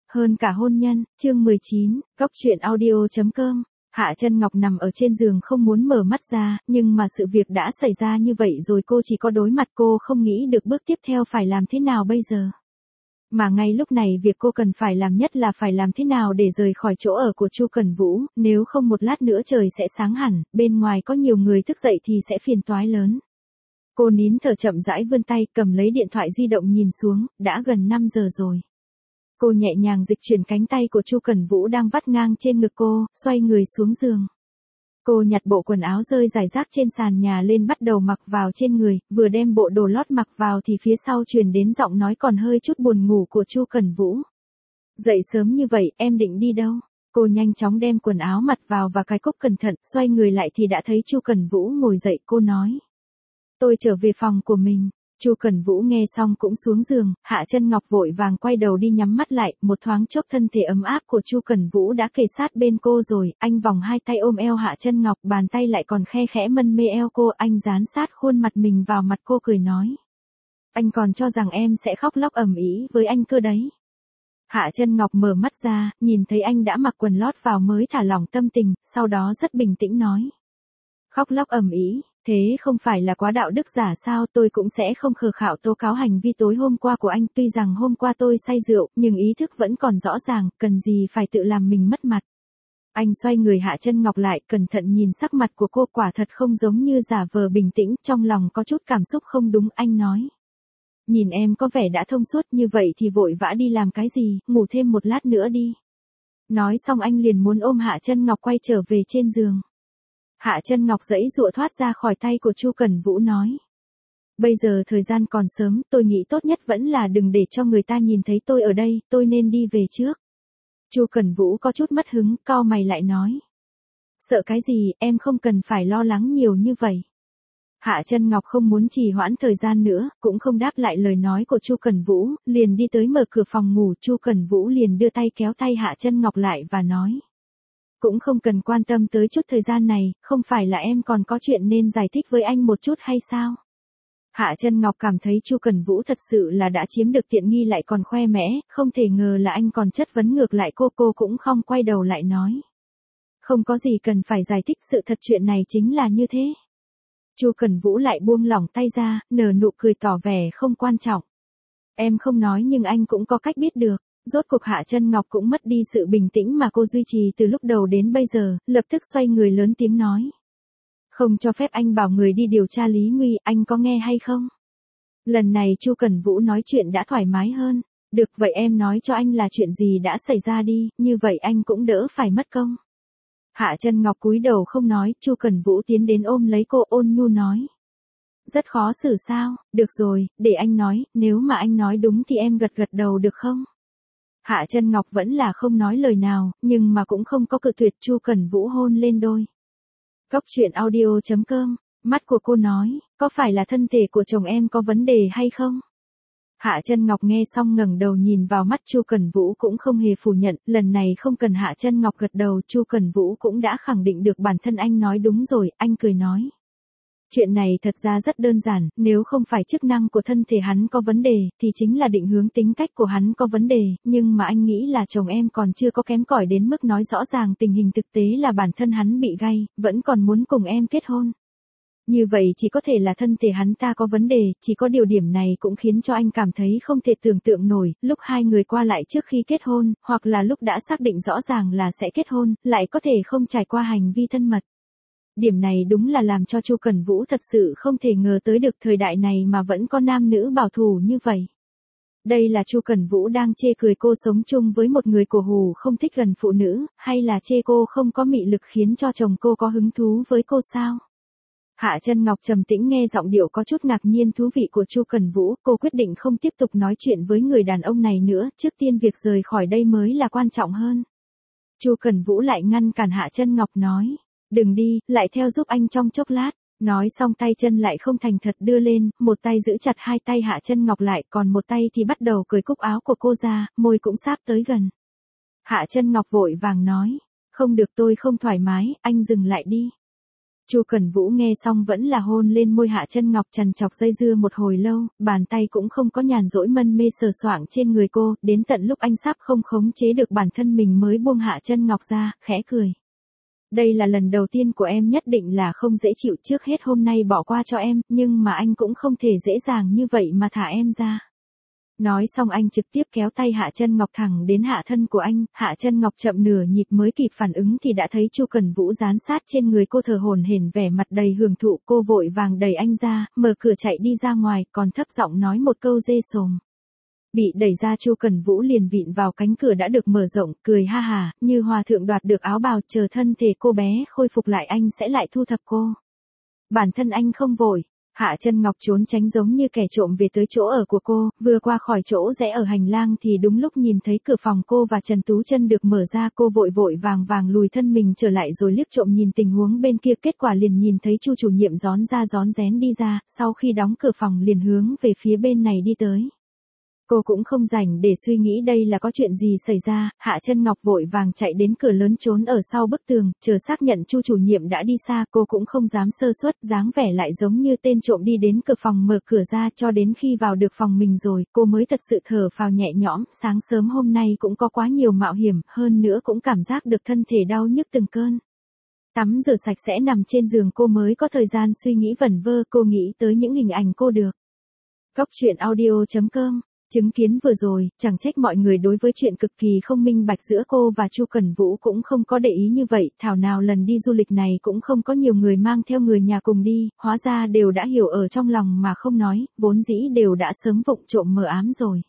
Hơn cả hôn nhân, chương 19, Góc truyện audio.com. Hạ Chân Ngọc nằm ở trên giường không muốn mở mắt ra, nhưng mà sự việc đã xảy ra như vậy rồi cô chỉ có đối mặt, cô không nghĩ được bước tiếp theo phải làm thế nào bây giờ. Mà ngay lúc này việc cô cần phải làm nhất là phải làm thế nào để rời khỏi chỗ ở của Chu Cẩn Vũ, nếu không một lát nữa trời sẽ sáng hẳn, bên ngoài có nhiều người thức dậy thì sẽ phiền toái lớn. Cô nín thở chậm rãi vươn tay cầm lấy điện thoại di động nhìn xuống, đã gần 5 giờ rồi. Cô nhẹ nhàng dịch chuyển cánh tay của Chu Cẩn Vũ đang vắt ngang trên ngực cô, xoay người xuống giường. Cô nhặt bộ quần áo rơi rải rác trên sàn nhà lên bắt đầu mặc vào trên người, vừa đem bộ đồ lót mặc vào thì phía sau truyền đến giọng nói còn hơi chút buồn ngủ của Chu Cẩn Vũ. Dậy sớm như vậy, em định đi đâu? Cô nhanh chóng đem quần áo mặc vào và cài cúc cẩn thận, xoay người lại thì đã thấy Chu Cẩn Vũ ngồi dậy, cô nói. Tôi trở về phòng của mình. Chu Cẩn Vũ nghe xong cũng xuống giường, Hạ Chân Ngọc vội vàng quay đầu đi nhắm mắt lại, một thoáng chốc thân thể ấm áp của Chu Cẩn Vũ đã kề sát bên cô rồi, anh vòng hai tay ôm eo Hạ Chân Ngọc, bàn tay lại còn khe khẽ mân mê eo cô, anh dán sát khuôn mặt mình vào mặt cô cười nói. Anh còn cho rằng em sẽ khóc lóc ầm ĩ với anh cơ đấy. Hạ Chân Ngọc mở mắt ra, nhìn thấy anh đã mặc quần lót vào mới thả lỏng tâm tình, sau đó rất bình tĩnh nói. Khóc lóc ầm ĩ. Thế không phải là quá đạo đức giả sao? Tôi cũng sẽ không khờ khạo tố cáo hành vi tối hôm qua của anh, tuy rằng hôm qua tôi say rượu, nhưng ý thức vẫn còn rõ ràng, cần gì phải tự làm mình mất mặt. Anh xoay người Hạ Chân Ngọc lại, cẩn thận nhìn sắc mặt của cô, quả thật không giống như giả vờ bình tĩnh, trong lòng có chút cảm xúc không đúng, anh nói. Nhìn em có vẻ đã thông suốt như vậy thì vội vã đi làm cái gì, ngủ thêm một lát nữa đi. Nói xong anh liền muốn ôm Hạ Chân Ngọc quay trở về trên giường. Hạ Chân Ngọc giãy giụa thoát ra khỏi tay của Chu Cẩn Vũ nói. Bây giờ thời gian còn sớm, tôi nghĩ tốt nhất vẫn là đừng để cho người ta nhìn thấy tôi ở đây, tôi nên đi về trước. Chu Cẩn Vũ có chút mất hứng, cau mày lại nói. Sợ cái gì, em không cần phải lo lắng nhiều như vậy. Hạ Chân Ngọc không muốn trì hoãn thời gian nữa, cũng không đáp lại lời nói của Chu Cẩn Vũ, liền đi tới mở cửa phòng ngủ, Chu Cẩn Vũ liền đưa tay kéo tay Hạ Chân Ngọc lại và nói. Cũng không cần quan tâm tới chút thời gian này, không phải là em còn có chuyện nên giải thích với anh một chút hay sao? Hạ Chân Ngọc cảm thấy Chu Cẩn Vũ thật sự là đã chiếm được tiện nghi lại còn khoe mẽ, không thể ngờ là anh còn chất vấn ngược lại cô cũng không quay đầu lại nói. Không có gì cần phải giải thích, sự thật chuyện này chính là như thế. Chu Cẩn Vũ lại buông lỏng tay ra, nở nụ cười tỏ vẻ không quan trọng. Em không nói nhưng anh cũng có cách biết được. Rốt cuộc Hạ Chân Ngọc cũng mất đi sự bình tĩnh mà cô duy trì từ lúc đầu đến bây giờ, lập tức xoay người lớn tiếng nói. Không cho phép anh bảo người đi điều tra Lý Nguy, anh có nghe hay không? Lần này Chu Cẩn Vũ nói chuyện đã thoải mái hơn. Được vậy em nói cho anh là chuyện gì đã xảy ra đi, như vậy anh cũng đỡ phải mất công. Hạ Chân Ngọc cúi đầu không nói, Chu Cẩn Vũ tiến đến ôm lấy cô, ôn nhu nói. Rất khó xử sao, được rồi, để anh nói, nếu mà anh nói đúng thì em gật đầu được không? Hạ Chân Ngọc vẫn là không nói lời nào, nhưng mà cũng không có cự tuyệt, Chu Cẩn Vũ hôn lên đôi. Góc truyện audio.com, mắt của cô nói, có phải là thân thể của chồng em có vấn đề hay không? Hạ Chân Ngọc nghe xong ngẩng đầu nhìn vào mắt Chu Cẩn Vũ cũng không hề phủ nhận, lần này không cần Hạ Chân Ngọc gật đầu, Chu Cẩn Vũ cũng đã khẳng định được bản thân anh nói đúng rồi, anh cười nói. Chuyện này thật ra rất đơn giản, nếu không phải chức năng của thân thể hắn có vấn đề, thì chính là định hướng tính cách của hắn có vấn đề, nhưng mà anh nghĩ là chồng em còn chưa có kém cỏi đến mức nói rõ ràng tình hình thực tế là bản thân hắn bị gay, vẫn còn muốn cùng em kết hôn. Như vậy chỉ có thể là thân thể hắn ta có vấn đề, chỉ có điều điểm này cũng khiến cho anh cảm thấy không thể tưởng tượng nổi, lúc hai người qua lại trước khi kết hôn, hoặc là lúc đã xác định rõ ràng là sẽ kết hôn, lại có thể không trải qua hành vi thân mật. Điểm này đúng là làm cho Chu Cẩn Vũ thật sự không thể ngờ tới được thời đại này mà vẫn có nam nữ bảo thủ như vậy. Đây là Chu Cẩn Vũ đang chê cười cô sống chung với một người cổ hủ không thích gần phụ nữ, hay là chê cô không có mị lực khiến cho chồng cô có hứng thú với cô sao? Hạ Chân Ngọc trầm tĩnh nghe giọng điệu có chút ngạc nhiên thú vị của Chu Cẩn Vũ, cô quyết định không tiếp tục nói chuyện với người đàn ông này nữa, trước tiên việc rời khỏi đây mới là quan trọng hơn. Chu Cẩn Vũ lại ngăn cản Hạ Chân Ngọc nói. Đừng đi, lại theo giúp anh trong chốc lát. Nói xong tay chân lại không thành thật đưa lên, một tay giữ chặt hai tay Hạ Chân Ngọc lại, còn một tay thì bắt đầu cởi cúc áo của cô ra, môi cũng sáp tới gần. Hạ Chân Ngọc vội vàng nói, không được, tôi không thoải mái, anh dừng lại đi. Chu Cẩn Vũ nghe xong vẫn là hôn lên môi Hạ Chân Ngọc, trằn trọc dây dưa một hồi lâu, bàn tay cũng không có nhàn rỗi mân mê sờ soạng trên người cô, đến tận lúc anh sắp không khống chế được bản thân mình mới buông Hạ Chân Ngọc ra, khẽ cười. Đây là lần đầu tiên của em, nhất định là không dễ chịu, trước hết hôm nay bỏ qua cho em, nhưng mà anh cũng không thể dễ dàng như vậy mà thả em ra. Nói xong anh trực tiếp kéo tay Hạ Chân Ngọc thẳng đến hạ thân của anh, Hạ Chân Ngọc chậm nửa nhịp mới kịp phản ứng thì đã thấy Chu Cẩn Vũ dán sát trên người cô thở hổn hển vẻ mặt đầy hưởng thụ, cô vội vàng đẩy anh ra, mở cửa chạy đi ra ngoài, còn thấp giọng nói một câu dê sồm. Bị đẩy ra Chu Cẩn Vũ liền vịn vào cánh cửa đã được mở rộng, cười ha hà, như hòa thượng đoạt được áo bào, chờ thân thể cô bé khôi phục lại anh sẽ lại thu thập cô. Bản thân anh không vội. Hạ Chân Ngọc trốn tránh giống như kẻ trộm về tới chỗ ở của cô, vừa qua khỏi chỗ rẽ ở hành lang thì đúng lúc nhìn thấy cửa phòng cô và Trần Tú Chân được mở ra, cô vội vội vàng vàng lùi thân mình trở lại rồi liếc trộm nhìn tình huống bên kia, kết quả liền nhìn thấy Chu chủ nhiệm rón ra rón rén đi ra, sau khi đóng cửa phòng liền hướng về phía bên này đi tới. Cô cũng không rảnh để suy nghĩ đây là có chuyện gì xảy ra, Hạ Chân Ngọc vội vàng chạy đến cửa lớn trốn ở sau bức tường, chờ xác nhận Chu chủ nhiệm đã đi xa, cô cũng không dám sơ suất, dáng vẻ lại giống như tên trộm đi đến cửa phòng mở cửa ra, cho đến khi vào được phòng mình rồi, cô mới thật sự thở phào nhẹ nhõm, sáng sớm hôm nay cũng có quá nhiều mạo hiểm, hơn nữa cũng cảm giác được thân thể đau nhức từng cơn. Tắm rửa sạch sẽ nằm trên giường cô mới có thời gian suy nghĩ vẩn vơ, cô nghĩ tới những hình ảnh cô được. Góc truyện audio.com. Chứng kiến vừa rồi, chẳng trách mọi người đối với chuyện cực kỳ không minh bạch giữa cô và Chu Cẩn Vũ cũng không có để ý như vậy, thảo nào lần đi du lịch này cũng không có nhiều người mang theo người nhà cùng đi, hóa ra đều đã hiểu ở trong lòng mà không nói, vốn dĩ đều đã sớm vụng trộm mờ ám rồi.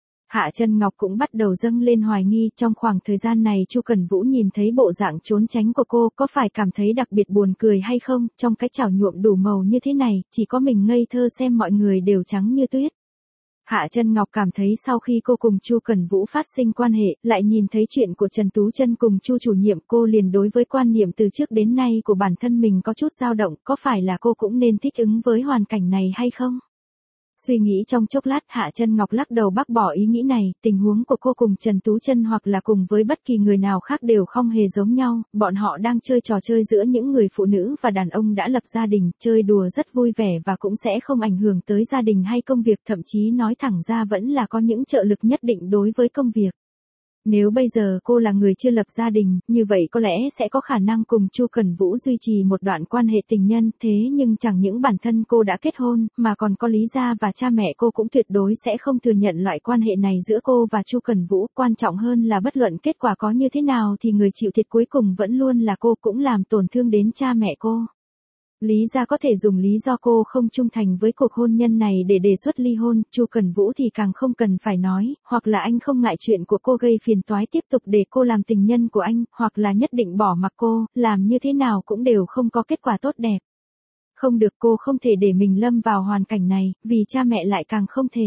Hạ Chân Ngọc cũng bắt đầu dâng lên hoài nghi, trong khoảng thời gian này Chu Cẩn Vũ nhìn thấy bộ dạng trốn tránh của cô, có phải cảm thấy đặc biệt buồn cười hay không, trong cái chảo nhuộm đủ màu như thế này, chỉ có mình ngây thơ xem mọi người đều trắng như tuyết. Hạ Chân Ngọc cảm thấy sau khi cô cùng Chu Cẩn Vũ phát sinh quan hệ, lại nhìn thấy chuyện của Trần Tú Chân cùng Chu chủ nhiệm, cô liền đối với quan niệm từ trước đến nay của bản thân mình có chút dao động, có phải là cô cũng nên thích ứng với hoàn cảnh này hay không? Suy nghĩ trong chốc lát, Hạ Chân Ngọc lắc đầu bác bỏ ý nghĩ này, tình huống của cô cùng Trần Tú Chân hoặc là cùng với bất kỳ người nào khác đều không hề giống nhau, bọn họ đang chơi trò chơi giữa những người phụ nữ và đàn ông đã lập gia đình, chơi đùa rất vui vẻ và cũng sẽ không ảnh hưởng tới gia đình hay công việc, thậm chí nói thẳng ra vẫn là có những trợ lực nhất định đối với công việc. Nếu bây giờ cô là người chưa lập gia đình, như vậy có lẽ sẽ có khả năng cùng Chu Cẩn Vũ duy trì một đoạn quan hệ tình nhân, thế nhưng chẳng những bản thân cô đã kết hôn, mà còn có Lý gia và cha mẹ cô cũng tuyệt đối sẽ không thừa nhận loại quan hệ này giữa cô và Chu Cẩn Vũ, quan trọng hơn là bất luận kết quả có như thế nào thì người chịu thiệt cuối cùng vẫn luôn là cô, cũng làm tổn thương đến cha mẹ cô. Lý gia có thể dùng lý do cô không trung thành với cuộc hôn nhân này để đề xuất ly hôn, Chu Cẩn Vũ thì càng không cần phải nói, hoặc là anh không ngại chuyện của cô gây phiền toái tiếp tục để cô làm tình nhân của anh, hoặc là nhất định bỏ mặc cô, làm như thế nào cũng đều không có kết quả tốt đẹp. Không được, cô không thể để mình lâm vào hoàn cảnh này, vì cha mẹ lại càng không thể.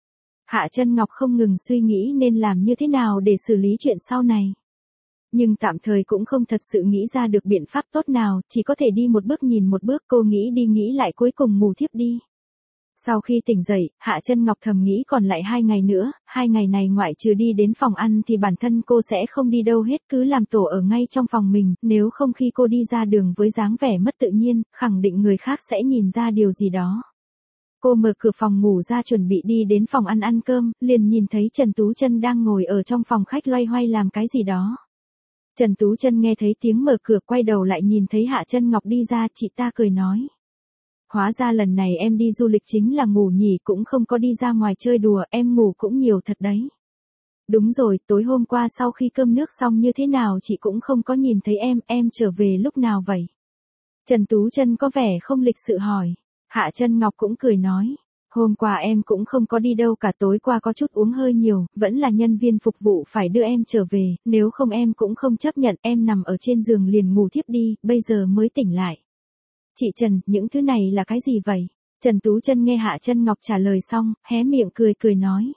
Hạ Chân Ngọc không ngừng suy nghĩ nên làm như thế nào để xử lý chuyện sau này. Nhưng tạm thời cũng không thật sự nghĩ ra được biện pháp tốt nào, chỉ có thể đi một bước nhìn một bước, cô nghĩ đi nghĩ lại cuối cùng ngủ thiếp đi. Sau khi tỉnh dậy, Hạ Chân Ngọc thầm nghĩ còn lại 2 ngày nữa, 2 ngày này ngoại trừ đi đến phòng ăn thì bản thân cô sẽ không đi đâu hết, cứ làm tổ ở ngay trong phòng mình, nếu không khi cô đi ra đường với dáng vẻ mất tự nhiên, khẳng định người khác sẽ nhìn ra điều gì đó. Cô mở cửa phòng ngủ ra chuẩn bị đi đến phòng ăn ăn cơm, liền nhìn thấy Trần Tú Chân đang ngồi ở trong phòng khách loay hoay làm cái gì đó. Trần Tú Chân nghe thấy tiếng mở cửa quay đầu lại nhìn thấy Hạ Chân Ngọc đi ra, chị ta cười nói. Hóa ra lần này em đi du lịch chính là ngủ nhỉ, cũng không có đi ra ngoài chơi đùa, em ngủ cũng nhiều thật đấy. Đúng rồi, tối hôm qua sau khi cơm nước xong như thế nào chị cũng không có nhìn thấy em trở về lúc nào vậy? Trần Tú Chân có vẻ không lịch sự hỏi. Hạ Chân Ngọc cũng cười nói. Hôm qua em cũng không có đi đâu cả, tối qua có chút uống hơi nhiều, vẫn là nhân viên phục vụ phải đưa em trở về, nếu không em cũng không chấp nhận, em nằm ở trên giường liền ngủ thiếp đi, bây giờ mới tỉnh lại. Chị Trần, những thứ này là cái gì vậy? Trần Tú Chân nghe Hạ Chân Ngọc trả lời xong, hé miệng cười nói.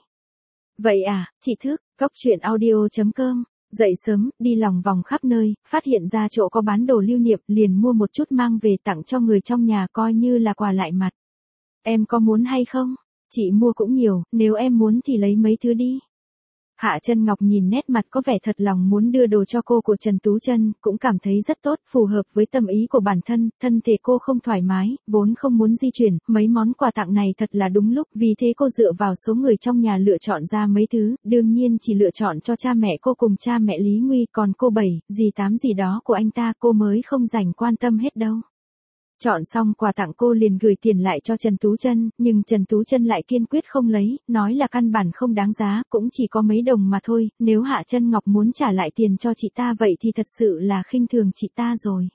Vậy à, chị thức, góc truyện audio.com. Dậy sớm, đi lòng vòng khắp nơi, phát hiện ra chỗ có bán đồ lưu niệm, liền mua một chút mang về tặng cho người trong nhà coi như là quà lại mặt. Em có muốn hay không? Chị mua cũng nhiều, nếu em muốn thì lấy mấy thứ đi. Hạ Chân Ngọc nhìn nét mặt có vẻ thật lòng muốn đưa đồ cho cô của Trần Tú Chân, cũng cảm thấy rất tốt, phù hợp với tâm ý của bản thân, thân thể cô không thoải mái, vốn không muốn di chuyển, mấy món quà tặng này thật là đúng lúc, vì thế cô dựa vào số người trong nhà lựa chọn ra mấy thứ, đương nhiên chỉ lựa chọn cho cha mẹ cô cùng cha mẹ Lý Nguy, còn cô Bảy, dì Tám gì đó của anh ta cô mới không dành quan tâm hết đâu. Chọn xong quà tặng cô liền gửi tiền lại cho Trần Tú Chân, nhưng Trần Tú Chân lại kiên quyết không lấy, nói là căn bản không đáng giá, cũng chỉ có mấy đồng mà thôi, nếu Hạ Chân Ngọc muốn trả lại tiền cho chị ta vậy thì thật sự là khinh thường chị ta rồi.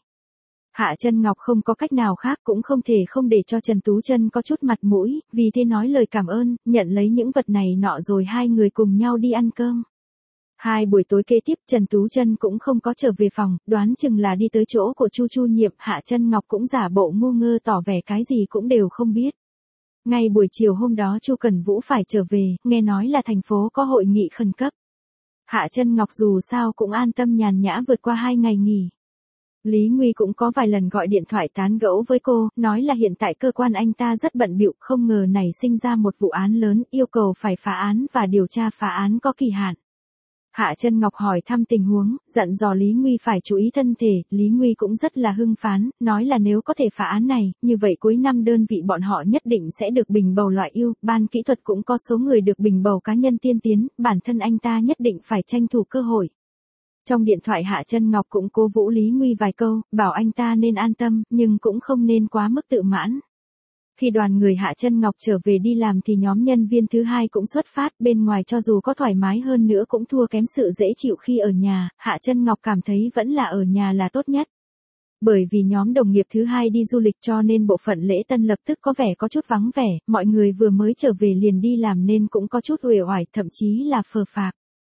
Hạ Chân Ngọc không có cách nào khác cũng không thể không để cho Trần Tú Chân có chút mặt mũi, vì thế nói lời cảm ơn, nhận lấy những vật này nọ rồi hai người cùng nhau đi ăn cơm. Hai buổi tối kế tiếp Trần Tú Chân cũng không có trở về phòng, đoán chừng là đi tới chỗ của Chu Nhiệm, Hạ Chân Ngọc cũng giả bộ ngu ngơ tỏ vẻ cái gì cũng đều không biết. Ngay buổi chiều hôm đó Chu Cẩn Vũ phải trở về, nghe nói là thành phố có hội nghị khẩn cấp. Hạ Chân Ngọc dù sao cũng an tâm nhàn nhã vượt qua 2 ngày nghỉ. Lý Nguy cũng có vài lần gọi điện thoại tán gẫu với cô, nói là hiện tại cơ quan anh ta rất bận bịu, không ngờ nảy sinh ra một vụ án lớn, yêu cầu phải phá án và điều tra phá án có kỳ hạn. Hạ Chân Ngọc hỏi thăm tình huống, dặn dò Lý Nguy phải chú ý thân thể, Lý Nguy cũng rất là hưng phấn, nói là nếu có thể phá án này, như vậy cuối năm đơn vị bọn họ nhất định sẽ được bình bầu loại ưu, ban kỹ thuật cũng có số người được bình bầu cá nhân tiên tiến, bản thân anh ta nhất định phải tranh thủ cơ hội. Trong điện thoại Hạ Chân Ngọc cũng cố vũ Lý Nguy vài câu, bảo anh ta nên an tâm, nhưng cũng không nên quá mức tự mãn. Khi đoàn người Hạ Chân Ngọc trở về đi làm thì nhóm nhân viên thứ hai cũng xuất phát, bên ngoài cho dù có thoải mái hơn nữa cũng thua kém sự dễ chịu khi ở nhà, Hạ Chân Ngọc cảm thấy vẫn là ở nhà là tốt nhất. Bởi vì nhóm đồng nghiệp thứ hai đi du lịch cho nên bộ phận lễ tân lập tức có vẻ có chút vắng vẻ, mọi người vừa mới trở về liền đi làm nên cũng có chút uể oải, thậm chí là phờ phạc.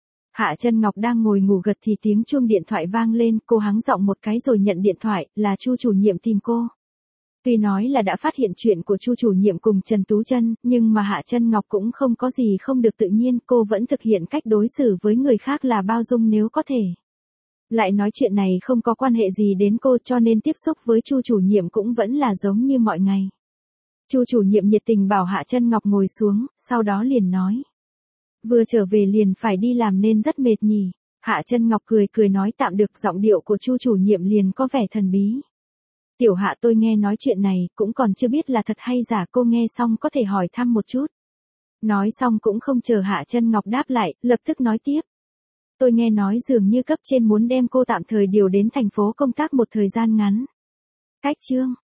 Hạ Chân Ngọc đang ngồi ngủ gật thì tiếng chuông điện thoại vang lên, cô hắng giọng một cái rồi nhận điện thoại, là Chu chủ nhiệm tìm cô. Tuy nói là đã phát hiện chuyện của Chu chủ nhiệm cùng Trần Tú Chân, nhưng mà Hạ Chân Ngọc cũng không có gì không được tự nhiên, cô vẫn thực hiện cách đối xử với người khác là bao dung nếu có thể. Lại nói chuyện này không có quan hệ gì đến cô cho nên tiếp xúc với Chu chủ nhiệm cũng vẫn là giống như mọi ngày. Chu chủ nhiệm nhiệt tình bảo Hạ Chân Ngọc ngồi xuống, sau đó liền nói. Vừa trở về liền phải đi làm nên rất mệt nhỉ. Hạ Chân Ngọc cười cười nói tạm được, giọng điệu của Chu chủ nhiệm liền có vẻ thần bí. Tiểu Hạ, tôi nghe nói chuyện này, cũng còn chưa biết là thật hay giả, cô nghe xong có thể hỏi thăm một chút. Nói xong cũng không chờ Hạ Chân Ngọc đáp lại, lập tức nói tiếp. Tôi nghe nói dường như cấp trên muốn đem cô tạm thời điều đến thành phố công tác một thời gian ngắn. Cách chương